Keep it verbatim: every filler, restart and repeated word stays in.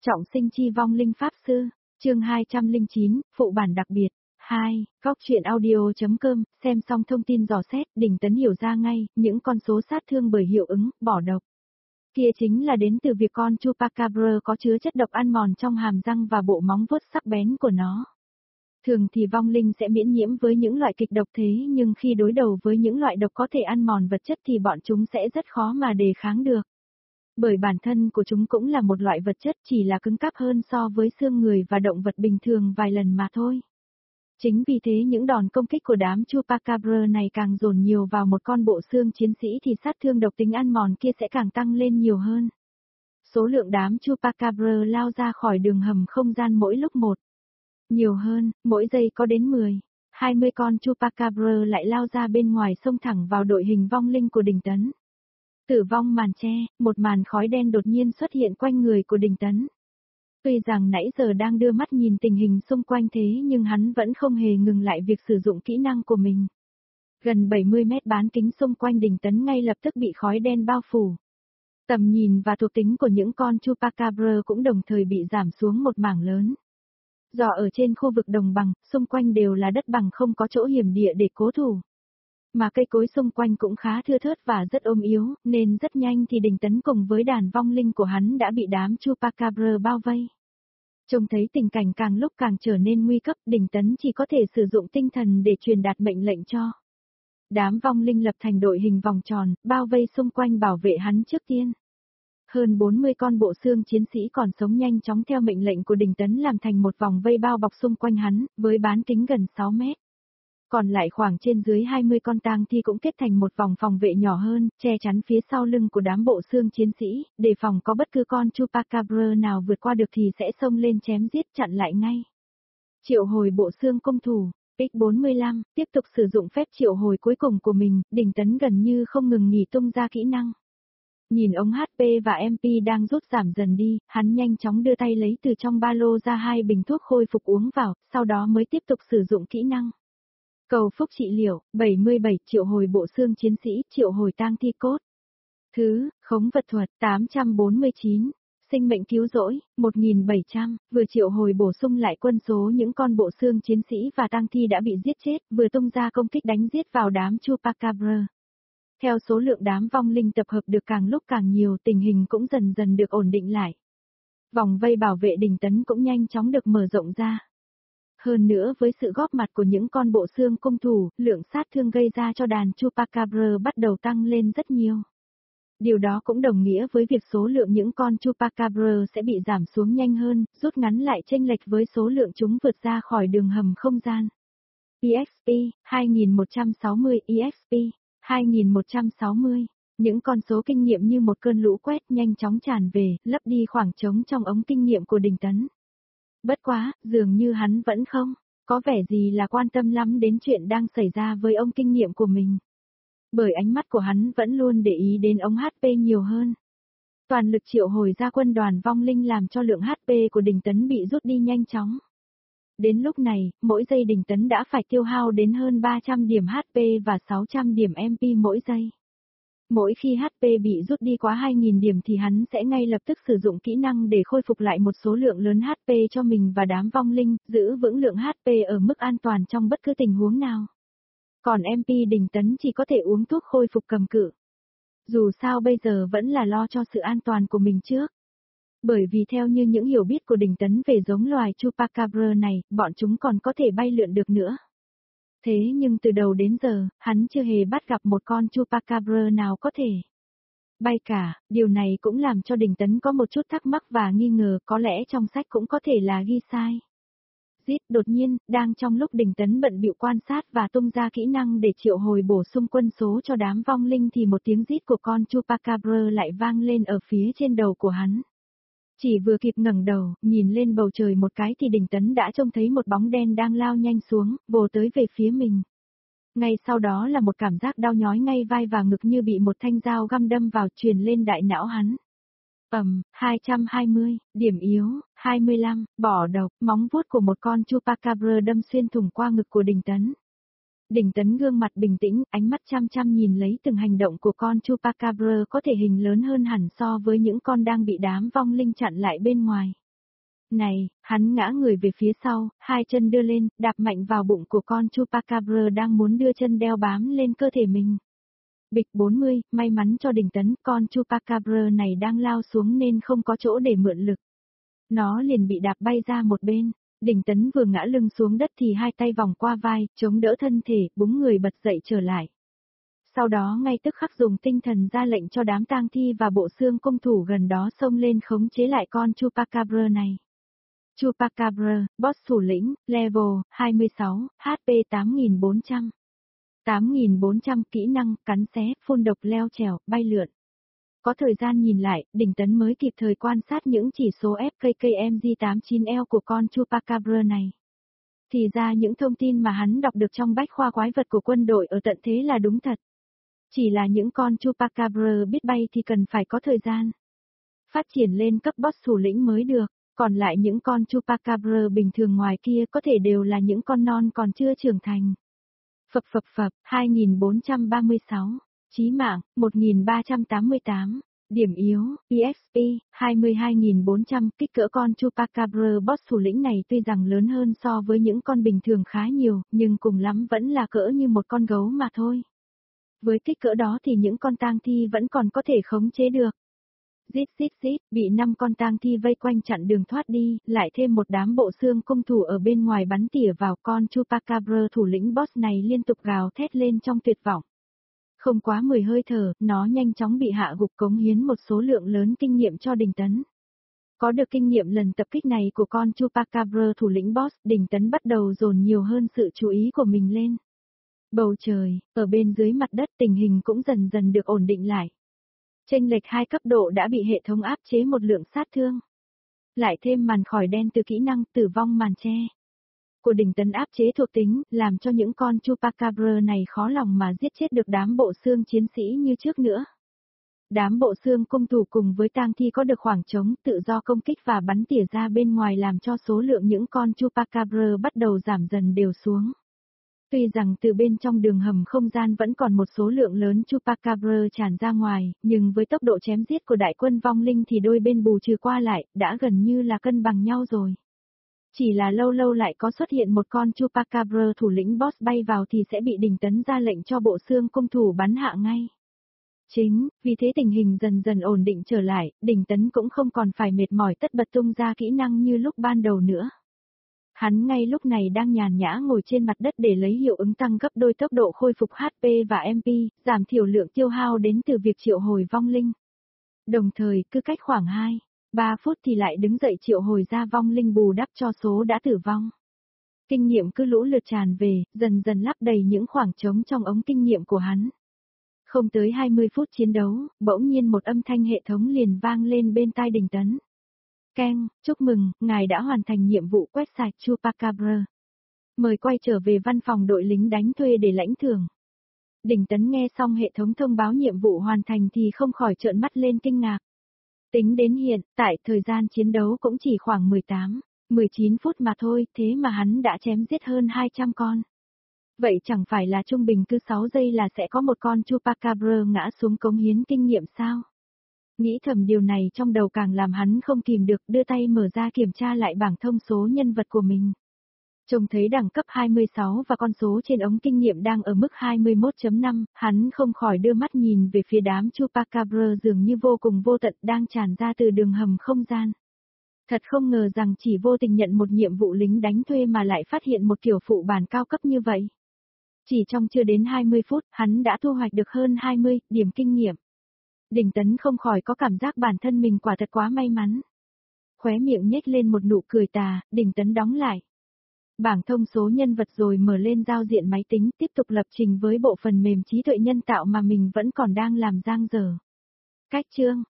Trọng sinh chi vong linh pháp sư, chương hai trăm lẻ chín, phụ bản đặc biệt. hai. Góc truyện audio.com, xem xong thông tin dò xét, Đình Tấn hiểu ra ngay, những con số sát thương bởi hiệu ứng, bỏ độc. Kia chính là đến từ việc con Chupacabra có chứa chất độc ăn mòn trong hàm răng và bộ móng vuốt sắc bén của nó. Thường thì vong linh sẽ miễn nhiễm với những loại kịch độc thế nhưng khi đối đầu với những loại độc có thể ăn mòn vật chất thì bọn chúng sẽ rất khó mà đề kháng được. Bởi bản thân của chúng cũng là một loại vật chất chỉ là cứng cáp hơn so với xương người và động vật bình thường vài lần mà thôi. Chính vì thế những đòn công kích của đám Chupacabra này càng dồn nhiều vào một con bộ xương chiến sĩ thì sát thương độc tính ăn mòn kia sẽ càng tăng lên nhiều hơn. Số lượng đám Chupacabra lao ra khỏi đường hầm không gian mỗi lúc một. Nhiều hơn, mỗi giây có đến mười, hai mươi con Chupacabra lại lao ra bên ngoài xông thẳng vào đội hình vong linh của Đình Tấn. Tử vong màn che, một màn khói đen đột nhiên xuất hiện quanh người của Đình Tấn. Tuy rằng nãy giờ đang đưa mắt nhìn tình hình xung quanh thế nhưng hắn vẫn không hề ngừng lại việc sử dụng kỹ năng của mình. Gần bảy mươi mét bán kính xung quanh Đình Tấn ngay lập tức bị khói đen bao phủ. Tầm nhìn và thuộc tính của những con Chupacabra cũng đồng thời bị giảm xuống một mảng lớn. Do ở trên khu vực đồng bằng, xung quanh đều là đất bằng không có chỗ hiểm địa để cố thủ. Mà cây cối xung quanh cũng khá thưa thớt và rất ôm yếu, nên rất nhanh thì Đình Tấn cùng với đàn vong linh của hắn đã bị đám Chupacabra bao vây. Trông thấy tình cảnh càng lúc càng trở nên nguy cấp, Đình Tấn chỉ có thể sử dụng tinh thần để truyền đạt mệnh lệnh cho. Đám vong linh lập thành đội hình vòng tròn, bao vây xung quanh bảo vệ hắn trước tiên. Hơn bốn mươi con bộ xương chiến sĩ còn sống nhanh chóng theo mệnh lệnh của Đình Tấn làm thành một vòng vây bao bọc xung quanh hắn, với bán kính gần sáu mét. Còn lại khoảng trên dưới hai mươi con tang thi cũng kết thành một vòng phòng vệ nhỏ hơn, che chắn phía sau lưng của đám bộ xương chiến sĩ, đề phòng có bất cứ con Chupacabra nào vượt qua được thì sẽ xông lên chém giết chặn lại ngay. Triệu hồi bộ xương công thủ, X bốn mươi lăm, tiếp tục sử dụng phép triệu hồi cuối cùng của mình, Đình Tấn gần như không ngừng nghỉ tung ra kỹ năng. Nhìn ống hát pê và em pê đang rút giảm dần đi, hắn nhanh chóng đưa tay lấy từ trong ba lô ra hai bình thuốc khôi phục uống vào, sau đó mới tiếp tục sử dụng kỹ năng. Cầu phúc trị liệu, bảy mươi bảy, triệu hồi bộ xương chiến sĩ, triệu hồi tang thi cốt. Thứ, khống vật thuật, tám trăm bốn mươi chín, sinh mệnh cứu rỗi, một nghìn bảy trăm, vừa triệu hồi bổ sung lại quân số những con bộ xương chiến sĩ và tang thi đã bị giết chết, vừa tung ra công kích đánh giết vào đám Chupacabra. Theo số lượng đám vong linh tập hợp được càng lúc càng nhiều, tình hình cũng dần dần được ổn định lại. Vòng vây bảo vệ Đình Tấn cũng nhanh chóng được mở rộng ra. Hơn nữa với sự góp mặt của những con bộ xương cung thủ, lượng sát thương gây ra cho đàn Chupacabra bắt đầu tăng lên rất nhiều. Điều đó cũng đồng nghĩa với việc số lượng những con Chupacabra sẽ bị giảm xuống nhanh hơn, rút ngắn lại chênh lệch với số lượng chúng vượt ra khỏi đường hầm không gian. e ích pê, hai nghìn một trăm sáu mươi e ích pê, hai nghìn một trăm sáu mươi. Những con số kinh nghiệm như một cơn lũ quét nhanh chóng tràn về, lấp đi khoảng trống trong ống kinh nghiệm của Đình Tấn. Bất quá, dường như hắn vẫn không có vẻ gì là quan tâm lắm đến chuyện đang xảy ra với ông kinh nghiệm của mình. Bởi ánh mắt của hắn vẫn luôn để ý đến ống hát pê nhiều hơn. Toàn lực triệu hồi ra quân đoàn vong linh làm cho lượng hát pê của Đình Tấn bị rút đi nhanh chóng. Đến lúc này, mỗi giây Đình Tấn đã phải tiêu hao đến hơn ba trăm điểm hát pê và sáu trăm điểm em pê mỗi giây. Mỗi khi hát pê bị rút đi quá hai nghìn điểm thì hắn sẽ ngay lập tức sử dụng kỹ năng để khôi phục lại một số lượng lớn hát pê cho mình và đám vong linh, giữ vững lượng hát pê ở mức an toàn trong bất cứ tình huống nào. Còn em pê Đình Tấn chỉ có thể uống thuốc khôi phục cầm cự. Dù sao bây giờ vẫn là lo cho sự an toàn của mình trước. Bởi vì theo như những hiểu biết của Đình Tấn về giống loài Chupacabra này, bọn chúng còn có thể bay lượn được nữa. Thế nhưng từ đầu đến giờ, hắn chưa hề bắt gặp một con Chupacabra nào có thể bay cả, điều này cũng làm cho Đình Tấn có một chút thắc mắc và nghi ngờ có lẽ trong sách cũng có thể là ghi sai. Rít, đột nhiên, đang trong lúc Đình Tấn bận bịu quan sát và tung ra kỹ năng để triệu hồi bổ sung quân số cho đám vong linh thì một tiếng rít của con Chupacabra lại vang lên ở phía trên đầu của hắn. Chỉ vừa kịp ngẩng đầu, nhìn lên bầu trời một cái thì Đình Tấn đã trông thấy một bóng đen đang lao nhanh xuống, vồ tới về phía mình. Ngay sau đó là một cảm giác đau nhói ngay vai và ngực như bị một thanh dao găm đâm vào truyền lên đại não hắn. Ầm, hai trăm hai mươi, điểm yếu, hai mươi lăm, bỏ độc, móng vuốt của một con Chupacabra đâm xuyên thủng qua ngực của Đình Tấn. Đình Tấn gương mặt bình tĩnh, ánh mắt chăm chăm nhìn lấy từng hành động của con Chupacabra có thể hình lớn hơn hẳn so với những con đang bị đám vong linh chặn lại bên ngoài. Này, hắn ngã người về phía sau, hai chân đưa lên, đạp mạnh vào bụng của con Chupacabra đang muốn đưa chân đeo bám lên cơ thể mình. Bịch bốn mươi, may mắn cho Đình Tấn, con Chupacabra này đang lao xuống nên không có chỗ để mượn lực. Nó liền bị đạp bay ra một bên. Đình Tấn vừa ngã lưng xuống đất thì hai tay vòng qua vai, chống đỡ thân thể, búng người bật dậy trở lại. Sau đó ngay tức khắc dùng tinh thần ra lệnh cho đám tang thi và bộ xương cung thủ gần đó xông lên khống chế lại con Chupacabra này. Chupacabra, boss thủ lĩnh, level hai mươi sáu, hát pê tám nghìn bốn trăm. tám nghìn bốn trăm kỹ năng, cắn xé, phun độc leo trèo, bay lượn. Có thời gian nhìn lại, Đình Tấn mới kịp thời quan sát những chỉ số ép ca ca em giê tám mươi chín L của con Chupacabra này. Thì ra những thông tin mà hắn đọc được trong bách khoa quái vật của quân đội ở tận thế là đúng thật. Chỉ là những con Chupacabra biết bay thì cần phải có thời gian phát triển lên cấp boss thủ lĩnh mới được, còn lại những con Chupacabra bình thường ngoài kia có thể đều là những con non còn chưa trưởng thành. Phập phập phập, hai nghìn bốn trăm ba mươi sáu, chí mạng, một nghìn ba trăm tám mươi tám, điểm yếu, e ích pê, hai mươi hai nghìn bốn trăm, kích cỡ con Chupacabra boss thủ lĩnh này tuy rằng lớn hơn so với những con bình thường khá nhiều, nhưng cùng lắm vẫn là cỡ như một con gấu mà thôi. Với kích cỡ đó thì những con tang thi vẫn còn có thể khống chế được. Rít rít rít, bị năm con tang thi vây quanh chặn đường thoát đi, lại thêm một đám bộ xương cung thủ ở bên ngoài bắn tỉa vào con Chupacabra thủ lĩnh boss này liên tục gào thét lên trong tuyệt vọng. Không quá mười hơi thở, nó nhanh chóng bị hạ gục cống hiến một số lượng lớn kinh nghiệm cho Đình Tấn. Có được kinh nghiệm lần tập kích này của con Chupacabra thủ lĩnh boss, Đình Tấn bắt đầu dồn nhiều hơn sự chú ý của mình lên. Bầu trời, ở bên dưới mặt đất tình hình cũng dần dần được ổn định lại. Chênh lệch hai cấp độ đã bị hệ thống áp chế một lượng sát thương. Lại thêm màn khói đen từ kỹ năng tử vong màn che của Đình Tấn áp chế thuộc tính, làm cho những con Chupacabra này khó lòng mà giết chết được đám bộ xương chiến sĩ như trước nữa. Đám bộ xương cung thủ cùng với tang thi có được khoảng trống tự do công kích và bắn tỉa ra bên ngoài làm cho số lượng những con Chupacabra bắt đầu giảm dần đều xuống. Tuy rằng từ bên trong đường hầm không gian vẫn còn một số lượng lớn Chupacabra tràn ra ngoài, nhưng với tốc độ chém giết của đại quân vong linh thì đôi bên bù trừ qua lại, đã gần như là cân bằng nhau rồi. Chỉ là lâu lâu lại có xuất hiện một con Chupacabra thủ lĩnh boss bay vào thì sẽ bị Đình Tấn ra lệnh cho bộ xương cung thủ bắn hạ ngay. Chính, vì thế tình hình dần dần ổn định trở lại, Đình Tấn cũng không còn phải mệt mỏi tất bật tung ra kỹ năng như lúc ban đầu nữa. Hắn ngay lúc này đang nhàn nhã ngồi trên mặt đất để lấy hiệu ứng tăng gấp đôi tốc độ khôi phục hát pê và em pê, giảm thiểu lượng tiêu hao đến từ việc triệu hồi vong linh. Đồng thời, cứ cách khoảng hai, ba phút thì lại đứng dậy triệu hồi ra vong linh bù đắp cho số đã tử vong. Kinh nghiệm cứ lũ lượt tràn về, dần dần lấp đầy những khoảng trống trong ống kinh nghiệm của hắn. Không tới hai mươi phút chiến đấu, bỗng nhiên một âm thanh hệ thống liền vang lên bên tai Đình Tấn. Keng, chúc mừng, ngài đã hoàn thành nhiệm vụ quét sạch Chupacabra. Mời quay trở về văn phòng đội lính đánh thuê để lãnh thưởng. Đình Tấn nghe xong hệ thống thông báo nhiệm vụ hoàn thành thì không khỏi trợn mắt lên kinh ngạc. Tính đến hiện, tại thời gian chiến đấu cũng chỉ khoảng mười tám, mười chín phút mà thôi, thế mà hắn đã chém giết hơn hai trăm con. Vậy chẳng phải là trung bình cứ sáu giây là sẽ có một con Chupacabra ngã xuống cống hiến kinh nghiệm sao? Nghĩ thầm điều này trong đầu càng làm hắn không kìm được, đưa tay mở ra kiểm tra lại bảng thông số nhân vật của mình. Trông thấy đẳng cấp hai mươi sáu và con số trên ống kinh nghiệm đang ở mức hai mươi mốt chấm năm, hắn không khỏi đưa mắt nhìn về phía đám Chupacabra dường như vô cùng vô tận đang tràn ra từ đường hầm không gian. Thật không ngờ rằng chỉ vô tình nhận một nhiệm vụ lính đánh thuê mà lại phát hiện một kiểu phụ bản cao cấp như vậy. Chỉ trong chưa đến hai mươi phút, hắn đã thu hoạch được hơn hai mươi điểm kinh nghiệm. Đình Tấn không khỏi có cảm giác bản thân mình quả thật quá may mắn. Khóe miệng nhếch lên một nụ cười tà, Đình Tấn đóng lại bảng thông số nhân vật rồi mở lên giao diện máy tính, tiếp tục lập trình với bộ phần mềm trí tuệ nhân tạo mà mình vẫn còn đang làm dang dở. Cách chương